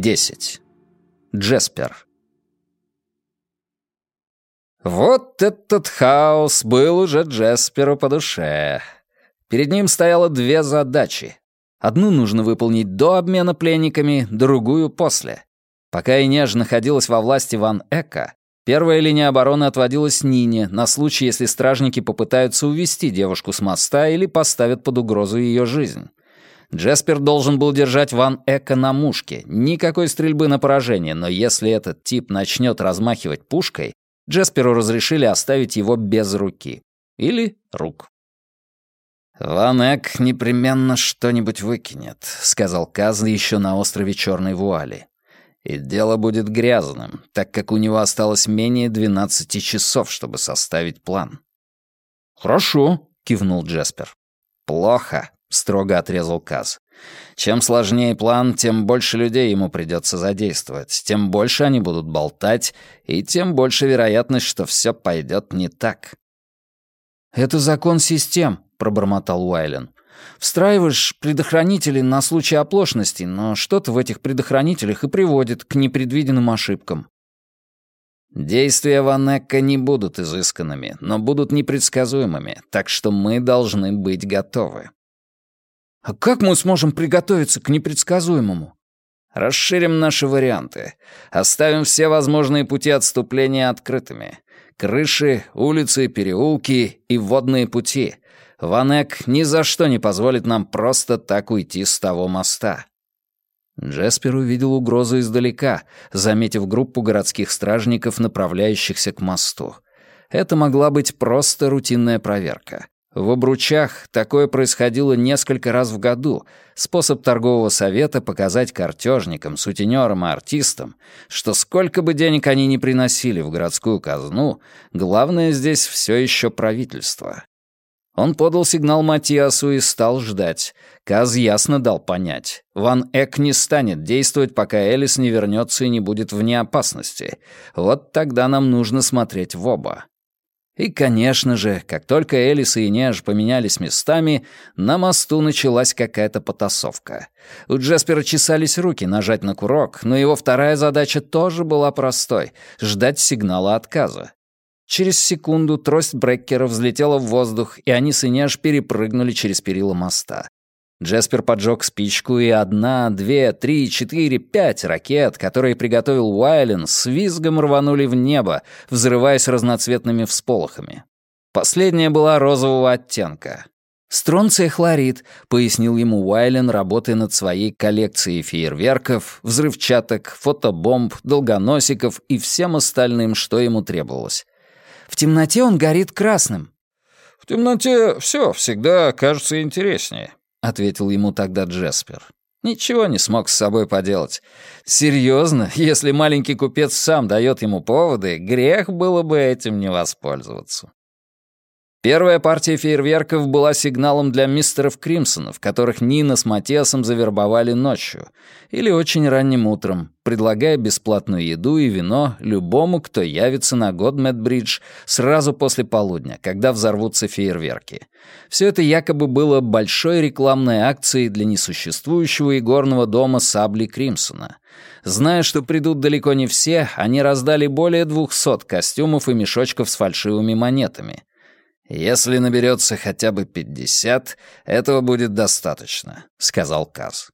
10. Джеспер. Вот этот хаос был уже Джесперу по душе. Перед ним стояло две задачи. Одну нужно выполнить до обмена пленниками, другую — после. Пока Инеж находилась во власти Ван Эка, первая линия обороны отводилась Нине на случай, если стражники попытаются увести девушку с моста или поставят под угрозу ее жизнь. Джеспер должен был держать Ван Эка на мушке. Никакой стрельбы на поражение, но если этот тип начнет размахивать пушкой, Джесперу разрешили оставить его без руки. Или рук. «Ван Эк непременно что-нибудь выкинет», — сказал Каз еще на острове Черной Вуали. «И дело будет грязным, так как у него осталось менее 12 часов, чтобы составить план». «Хорошо», — кивнул Джеспер. «Плохо», — строго отрезал Каз. «Чем сложнее план, тем больше людей ему придется задействовать, тем больше они будут болтать, и тем больше вероятность, что все пойдет не так». «Это закон систем», — пробормотал Уайлен. «Встраиваешь предохранители на случай оплошности, но что-то в этих предохранителях и приводит к непредвиденным ошибкам». «Действия Ван Эка не будут изысканными, но будут непредсказуемыми, так что мы должны быть готовы». «А как мы сможем приготовиться к непредсказуемому?» «Расширим наши варианты. Оставим все возможные пути отступления открытыми. Крыши, улицы, переулки и водные пути. Ван Эк ни за что не позволит нам просто так уйти с того моста». Джеспер увидел угрозу издалека, заметив группу городских стражников, направляющихся к мосту. Это могла быть просто рутинная проверка. В Обручах такое происходило несколько раз в году. Способ торгового совета показать картежникам, сутенерам и артистам, что сколько бы денег они ни приносили в городскую казну, главное здесь все еще правительство. Он подал сигнал Матиасу и стал ждать. Каз ясно дал понять. Ван Эк не станет действовать, пока Элис не вернется и не будет вне опасности. Вот тогда нам нужно смотреть в оба. И, конечно же, как только Элис и Инеж поменялись местами, на мосту началась какая-то потасовка. У Джеспера чесались руки нажать на курок, но его вторая задача тоже была простой — ждать сигнала отказа. Через секунду трость Бреккера взлетела в воздух, и они с Инеж перепрыгнули через перила моста. Джеспер поджег спичку, и 1, 2, 3, 4, 5 ракет, которые приготовил Уайлен, с визгом рванули в небо, взрываясь разноцветными всполохами. Последняя была розового оттенка. «Стронций хлорид», — пояснил ему Уайлен, работая над своей коллекцией фейерверков, взрывчаток, фотобомб, долгоносиков и всем остальным, что ему требовалось. «В темноте он горит красным». «В темноте все всегда кажется интереснее», — ответил ему тогда Джеспер. Ничего не смог с собой поделать. Серьезно, если маленький купец сам дает ему поводы, грех было бы этим не воспользоваться. Первая партия фейерверков была сигналом для мистеров Кримсонов, которых Нина с Матиасом завербовали ночью или очень ранним утром, предлагая бесплатную еду и вино любому, кто явится на Годмет-бридж сразу после полудня, когда взорвутся фейерверки. Все это якобы было большой рекламной акцией для несуществующего игорного дома Сабли Кримсона. Зная, что придут далеко не все, они раздали более 200 костюмов и мешочков с фальшивыми монетами. «Если наберется хотя бы 50, этого будет достаточно», — сказал Каз.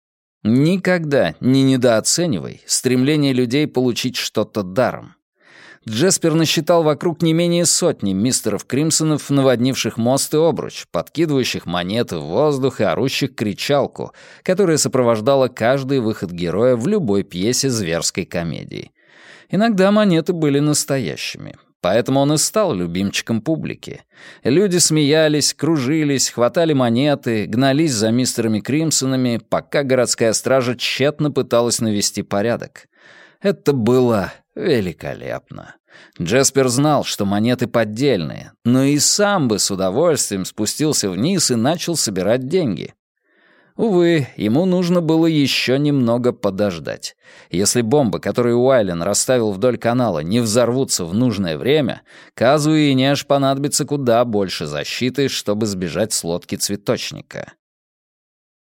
Никогда не недооценивай стремление людей получить что-то даром. Джеспер насчитал вокруг не менее сотни мистеров Кримсонов, наводнивших мост и обруч, подкидывающих монеты в воздух и орущих кричалку, которая сопровождала каждый выход героя в любой пьесе зверской комедии. Иногда монеты были настоящими. Поэтому он и стал любимчиком публики. Люди смеялись, кружились, хватали монеты, гнались за мистерами Кримсонами, пока городская стража тщетно пыталась навести порядок. Это было великолепно. Джеспер знал, что монеты поддельные, но и сам бы с удовольствием спустился вниз и начал собирать деньги. Увы, ему нужно было еще немного подождать. Если бомбы, которые Уайлен расставил вдоль канала, не взорвутся в нужное время, Казу и Инеж понадобится куда больше защиты, чтобы сбежать с лодки цветочника.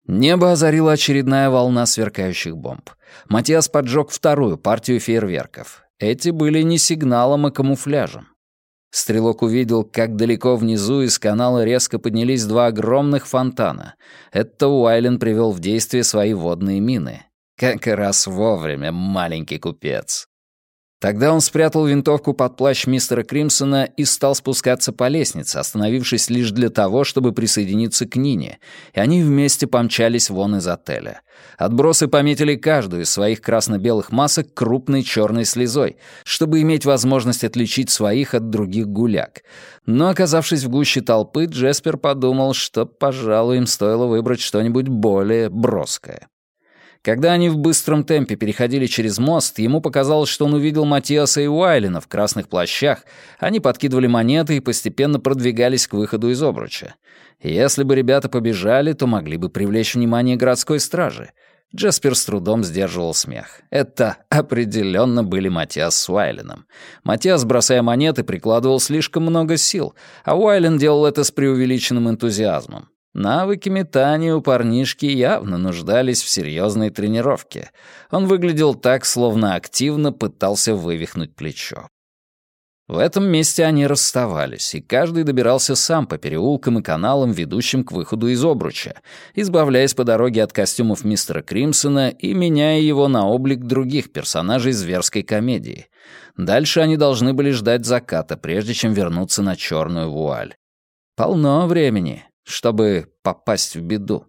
Небо озарила очередная волна сверкающих бомб. Матиас поджег вторую партию фейерверков. Эти были не сигналом, а камуфляжем. Стрелок увидел, как далеко внизу из канала резко поднялись два огромных фонтана. Это Уайлен привел в действие свои водные мины. Как раз вовремя, маленький купец. Тогда он спрятал винтовку под плащ мистера Кримсона и стал спускаться по лестнице, остановившись лишь для того, чтобы присоединиться к Нине, и они вместе помчались вон из отеля. Отбросы пометили каждую из своих красно-белых масок крупной черной слезой, чтобы иметь возможность отличить своих от других гуляк. Но, оказавшись в гуще толпы, Джеспер подумал, что, пожалуй, им стоило выбрать что-нибудь более броское. Когда они в быстром темпе переходили через мост, ему показалось, что он увидел Матиаса и Уайлена в красных плащах. Они подкидывали монеты и постепенно продвигались к выходу из обруча. Если бы ребята побежали, то могли бы привлечь внимание городской стражи. Джеспер с трудом сдерживал смех. Это определенно были Матиас с Уайленом. Матиас, бросая монеты, прикладывал слишком много сил, а Уайлен делал это с преувеличенным энтузиазмом. Навыки метания у парнишки явно нуждались в серьезной тренировке. Он выглядел так, словно активно пытался вывихнуть плечо. В этом месте они расставались, и каждый добирался сам по переулкам и каналам, ведущим к выходу из обруча, избавляясь по дороге от костюмов мистера Кримсона и меняя его на облик других персонажей зверской комедии. Дальше они должны были ждать заката, прежде чем вернуться на черную вуаль. Полно времени, чтобы попасть в беду.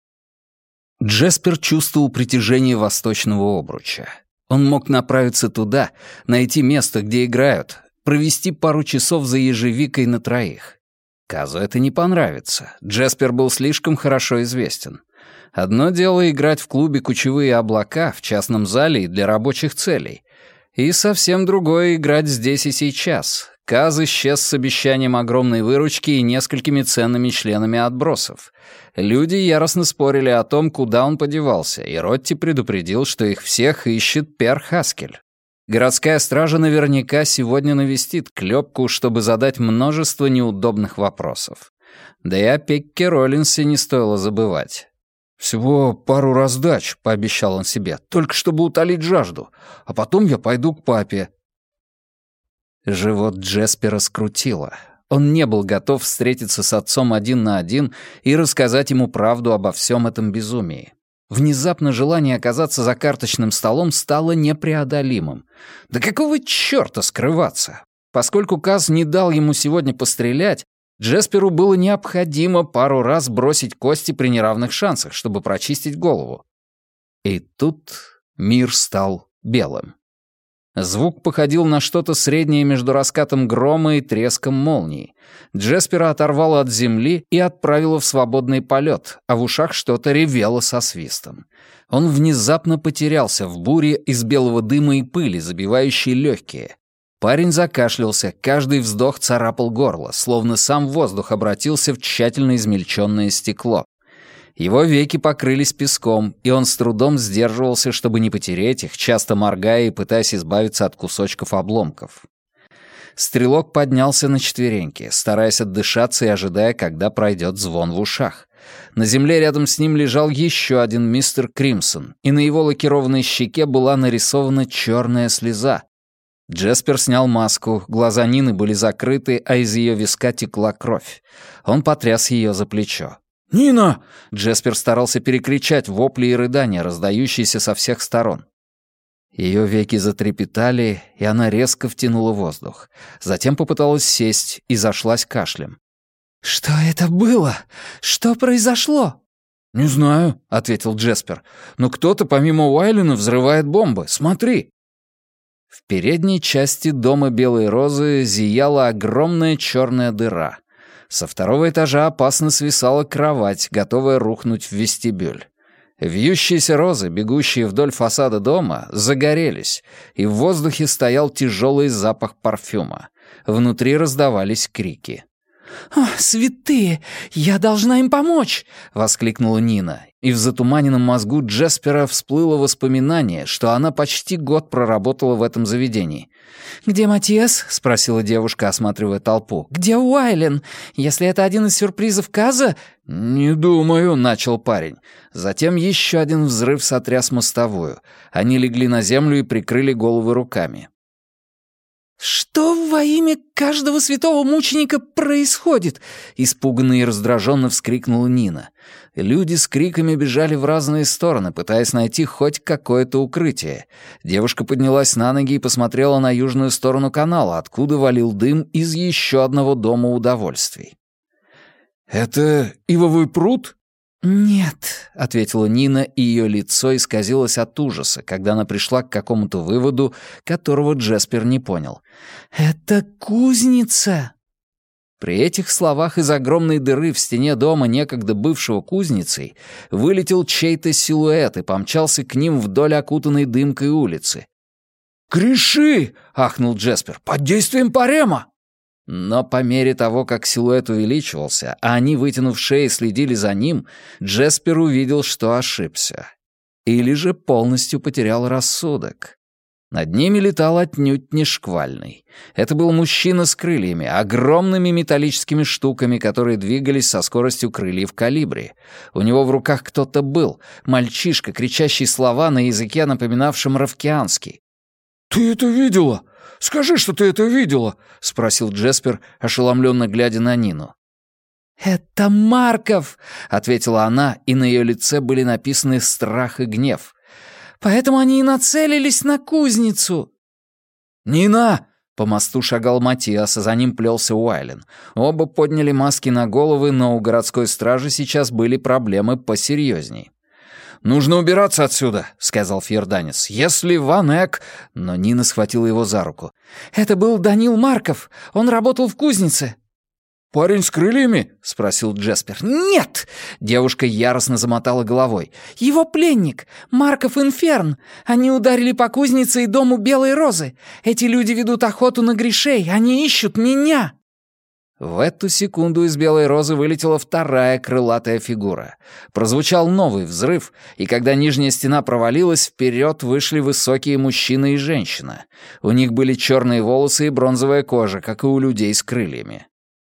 Джеспер чувствовал притяжение восточного обруча. Он мог направиться туда, найти место, где играют, провести пару часов за ежевикой на троих. Казу это не понравится. Джеспер был слишком хорошо известен. Одно дело играть в клубе «Кучевые облака» в частном зале и для рабочих целей. И совсем другое — играть здесь и сейчас. Каз исчез с обещанием огромной выручки и несколькими ценными членами отбросов. Люди яростно спорили о том, куда он подевался, и Ротти предупредил, что их всех ищет Пер Хаскель. Городская стража наверняка сегодня навестит Клёпку, чтобы задать множество неудобных вопросов. Да и о Пекке Роллинсе не стоило забывать. «Всего пару раздач», — пообещал он себе, — «только чтобы утолить жажду, а потом я пойду к папе». Живот Джеспера скрутило. Он не был готов встретиться с отцом один на один и рассказать ему правду обо всем этом безумии. Внезапно желание оказаться за карточным столом стало непреодолимым. Да какого чёрта скрываться? Поскольку Каз не дал ему сегодня пострелять, Джесперу было необходимо пару раз бросить кости при неравных шансах, чтобы прочистить голову. И тут мир стал белым. Звук походил на что-то среднее между раскатом грома и треском молнии. Джеспера оторвало от земли и отправило в свободный полет, а в ушах что-то ревело со свистом. Он внезапно потерялся в буре из белого дыма и пыли, забивающей легкие. Парень закашлялся, каждый вздох царапал горло, словно сам воздух обратился в тщательно измельченное стекло. Его веки покрылись песком, и он с трудом сдерживался, чтобы не потереть их, часто моргая и пытаясь избавиться от кусочков обломков. Стрелок поднялся на четвереньки, стараясь отдышаться и ожидая, когда пройдет звон в ушах. На земле рядом с ним лежал еще один мистер Кримсон, и на его лакированной щеке была нарисована черная слеза. Джеспер снял маску, глаза Нины были закрыты, а из ее виска текла кровь. Он потряс ее за плечо. «Нина!» — Джеспер старался перекричать вопли и рыдания, раздающиеся со всех сторон. Ее веки затрепетали, и она резко втянула воздух. Затем попыталась сесть и зашлась кашлем. «Что это было? Что произошло?» «Не знаю», — ответил Джеспер. «Но кто-то помимо Уайлена взрывает бомбы. Смотри!» В передней части дома Белой Розы зияла огромная черная дыра. Со второго этажа опасно свисала кровать, готовая рухнуть в вестибюль. Вьющиеся розы, бегущие вдоль фасада дома, загорелись, и в воздухе стоял тяжелый запах парфюма. Внутри раздавались крики. «О, святые! Я должна им помочь!» — воскликнула Нина. И в затуманенном мозгу Джеспера всплыло воспоминание, что она почти год проработала в этом заведении. «Где Матиас?» — спросила девушка, осматривая толпу. «Где Уайлен? Если это один из сюрпризов Каза...» «Не думаю», — начал парень. Затем еще один взрыв сотряс мостовую. Они легли на землю и прикрыли головы руками. «Что во имя каждого святого мученика происходит?» — испуганно и раздраженно вскрикнула Нина. Люди с криками бежали в разные стороны, пытаясь найти хоть какое-то укрытие. Девушка поднялась на ноги и посмотрела на южную сторону канала, откуда валил дым из еще одного дома удовольствий. «Это ивовый пруд?» «Нет», — ответила Нина, и ее лицо исказилось от ужаса, когда она пришла к какому-то выводу, которого Джеспер не понял. «Это кузница!» При этих словах из огромной дыры в стене дома, некогда бывшего кузницей, вылетел чей-то силуэт и помчался к ним вдоль окутанной дымкой улицы. «Криши!» — ахнул Джеспер. «Под действием парема!» Но по мере того, как силуэт увеличивался, а они, вытянув шеи, следили за ним, Джеспер увидел, что ошибся. Или же полностью потерял рассудок. Над ними летал отнюдь не шквальный. Это был мужчина с крыльями, огромными металлическими штуками, которые двигались со скоростью крыльев колибри. У него в руках кто-то был, мальчишка, кричащий слова на языке, напоминавшем равкианский. «Ты это видела? Скажи, что ты это видела!» — спросил Джеспер, ошеломленно глядя на Нину. «Это Марков!» — ответила она, и на ее лице были написаны страх и гнев. «Поэтому они и нацелились на кузницу!» «Нина!» — по мосту шагал Матиас, а за ним плелся Уайлен. Оба подняли маски на головы, но у городской стражи сейчас были проблемы посерьезней. «Нужно убираться отсюда», — сказал фьерданец. «Если Ван Эк...» Но Нина схватила его за руку. «Это был Данил Марков. Он работал в кузнице». «Парень с крыльями?» — спросил Джеспер. «Нет!» — девушка яростно замотала головой. «Его пленник, Марков Инферн. Они ударили по кузнице и дому Белой Розы. Эти люди ведут охоту на грешей. Они ищут меня!» В эту секунду из Белой Розы вылетела вторая крылатая фигура. Прозвучал новый взрыв, и когда нижняя стена провалилась, вперед вышли высокие мужчина и женщина. У них были черные волосы и бронзовая кожа, как и у людей с крыльями.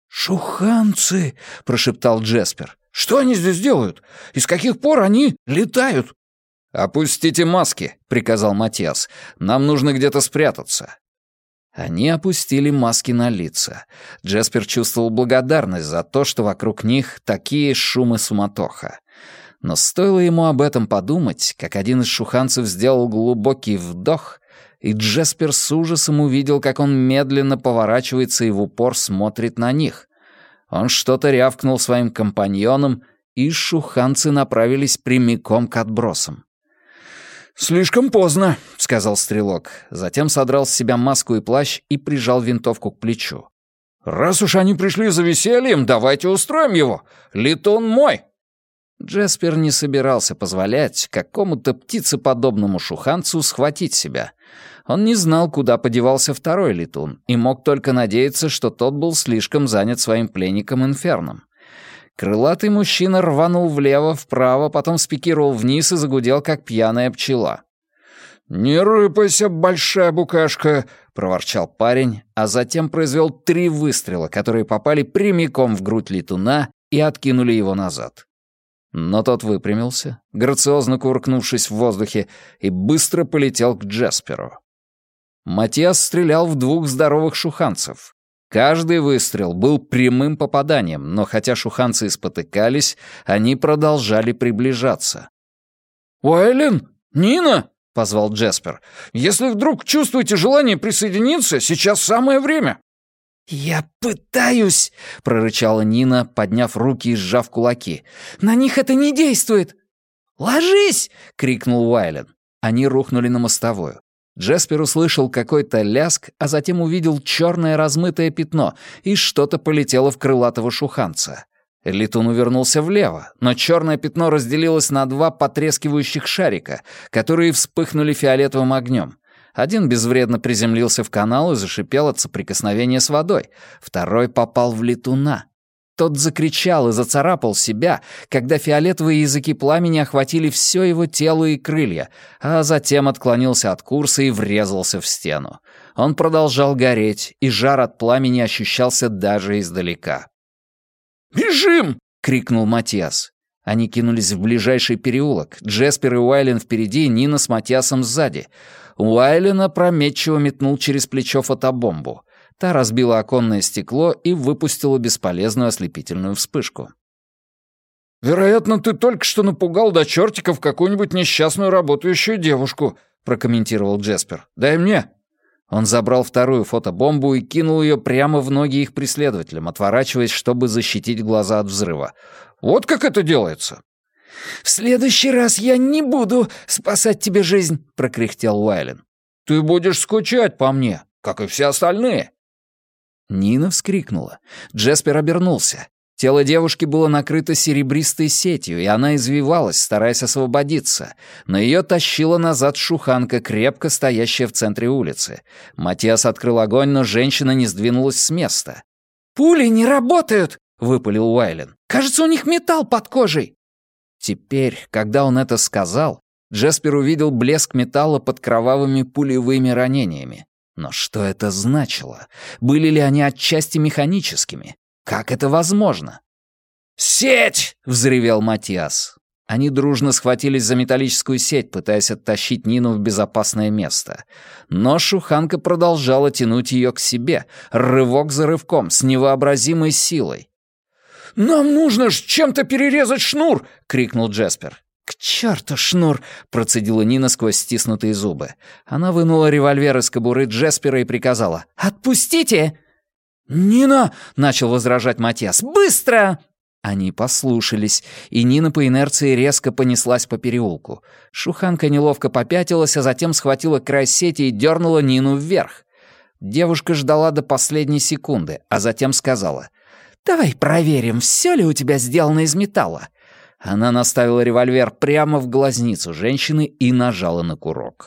«Шуханцы!» — прошептал Джеспер. «Что они здесь делают? И с каких пор они летают?» «Опустите маски», — приказал Матиас. «Нам нужно где-то спрятаться». Они опустили маски на лица. Джеспер чувствовал благодарность за то, что вокруг них такие шум и суматоха. Но стоило ему об этом подумать, как один из шуханцев сделал глубокий вдох, и Джеспер с ужасом увидел, как он медленно поворачивается и в упор смотрит на них. Он что-то рявкнул своим компаньонам, и шуханцы направились прямиком к отбросам. «Слишком поздно», — сказал стрелок. Затем содрал с себя маску и плащ и прижал винтовку к плечу. «Раз уж они пришли за весельем, давайте устроим его. Летун мой!» Джеспер не собирался позволять какому-то птицеподобному шуханцу схватить себя. Он не знал, куда подевался второй летун, и мог только надеяться, что тот был слишком занят своим пленником Инферном. Крылатый мужчина рванул влево, вправо, потом спикировал вниз и загудел, как пьяная пчела. «Не рыпайся, большая букашка!» — проворчал парень, а затем произвел 3 выстрела, которые попали прямиком в грудь летуна и откинули его назад. Но тот выпрямился, грациозно кувыркнувшись в воздухе, и быстро полетел к Джесперу. Матиас стрелял в 2 здоровых шуханцев. Каждый выстрел был прямым попаданием, но хотя шуханцы и спотыкались, они продолжали приближаться. «Уайлен! Нина!» — позвал Джеспер. «Если вдруг чувствуете желание присоединиться, сейчас самое время!» «Я пытаюсь!» — прорычала Нина, подняв руки и сжав кулаки. «На них это не действует!» «Ложись!» — крикнул Уайлен. Они рухнули на мостовую. Джеспер услышал какой-то ляск, а затем увидел черное размытое пятно, и что-то полетело в крылатого шуханца. Летун увернулся влево, но черное пятно разделилось на 2 потрескивающих шарика, которые вспыхнули фиолетовым огнем. Один безвредно приземлился в канал и зашипел от соприкосновения с водой. Второй попал в летуна. Тот закричал и зацарапал себя, когда фиолетовые языки пламени охватили все его тело и крылья, а затем отклонился от курса и врезался в стену. Он продолжал гореть, и жар от пламени ощущался даже издалека. «Бежим!» — крикнул Матиас. Они кинулись в ближайший переулок. Джеспер и Уайлен впереди, Нина с Матиасом сзади. Уайлен опрометчиво метнул через плечо фотобомбу. Та разбила оконное стекло и выпустила бесполезную ослепительную вспышку. «Вероятно, ты только что напугал до чертиков какую-нибудь несчастную работающую девушку», — прокомментировал Джеспер. «Дай мне». Он забрал вторую фотобомбу и кинул ее прямо в ноги их преследователям, отворачиваясь, чтобы защитить глаза от взрыва. «Вот как это делается!» «В следующий раз я не буду спасать тебе жизнь», — прокряхтел Уайлен. «Ты будешь скучать по мне, как и все остальные». Нина вскрикнула. Джеспер обернулся. Тело девушки было накрыто серебристой сетью, и она извивалась, стараясь освободиться. Но ее тащила назад шуханка, крепко стоящая в центре улицы. Матиас открыл огонь, но женщина не сдвинулась с места. «Пули не работают!» — выпалил Уайлен. «Кажется, у них металл под кожей!» Теперь, когда он это сказал, Джеспер увидел блеск металла под кровавыми пулевыми ранениями. Но что это значило? Были ли они отчасти механическими? Как это возможно? «Сеть!» — взревел Матиас. Они дружно схватились за металлическую сеть, пытаясь оттащить Нину в безопасное место. Но шуханка продолжала тянуть ее к себе, рывок за рывком, с невообразимой силой. «Нам нужно ж чем-то перерезать шнур!» — крикнул Джеспер. «К черту шнур!» — процедила Нина сквозь стиснутые зубы. Она вынула револьвер из кобуры Джеспера и приказала: «Отпустите!» «Нина!» — начал возражать Матиас. «Быстро!» Они послушались, и Нина по инерции резко понеслась по переулку. Шуханка неловко попятилась, а затем схватила край сети и дернула Нину вверх. Девушка ждала до последней секунды, а затем сказала: «Давай проверим, все ли у тебя сделано из металла». Она наставила револьвер прямо в глазницу женщины и нажала на курок.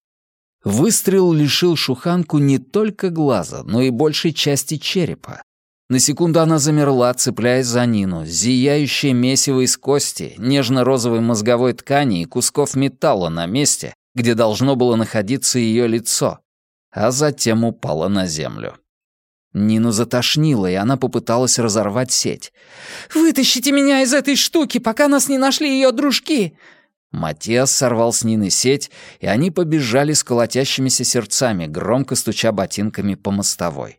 Выстрел лишил шуханку не только глаза, но и большей части черепа. На секунду она замерла, цепляясь за Нину, зияющее месиво из кости, нежно-розовой мозговой ткани и кусков металла на месте, где должно было находиться ее лицо, а затем упала на землю. Нину затошнило, и она попыталась разорвать сеть. «Вытащите меня из этой штуки, пока нас не нашли ее дружки!» Матиас сорвал с Нины сеть, и они побежали с колотящимися сердцами, громко стуча ботинками по мостовой.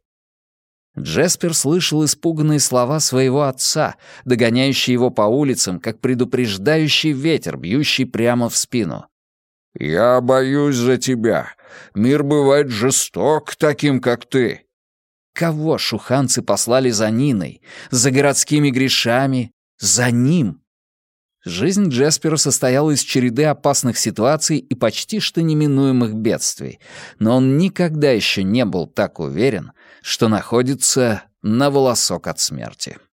Джеспер слышал испуганные слова своего отца, догоняющие его по улицам, как предупреждающий ветер, бьющий прямо в спину. «Я боюсь за тебя. Мир бывает жесток таким, как ты». Кого шуханцы послали за Ниной? За городскими грешами? За ним? Жизнь Джеспера состояла из череды опасных ситуаций и почти что неминуемых бедствий, но он никогда еще не был так уверен, что находится на волосок от смерти.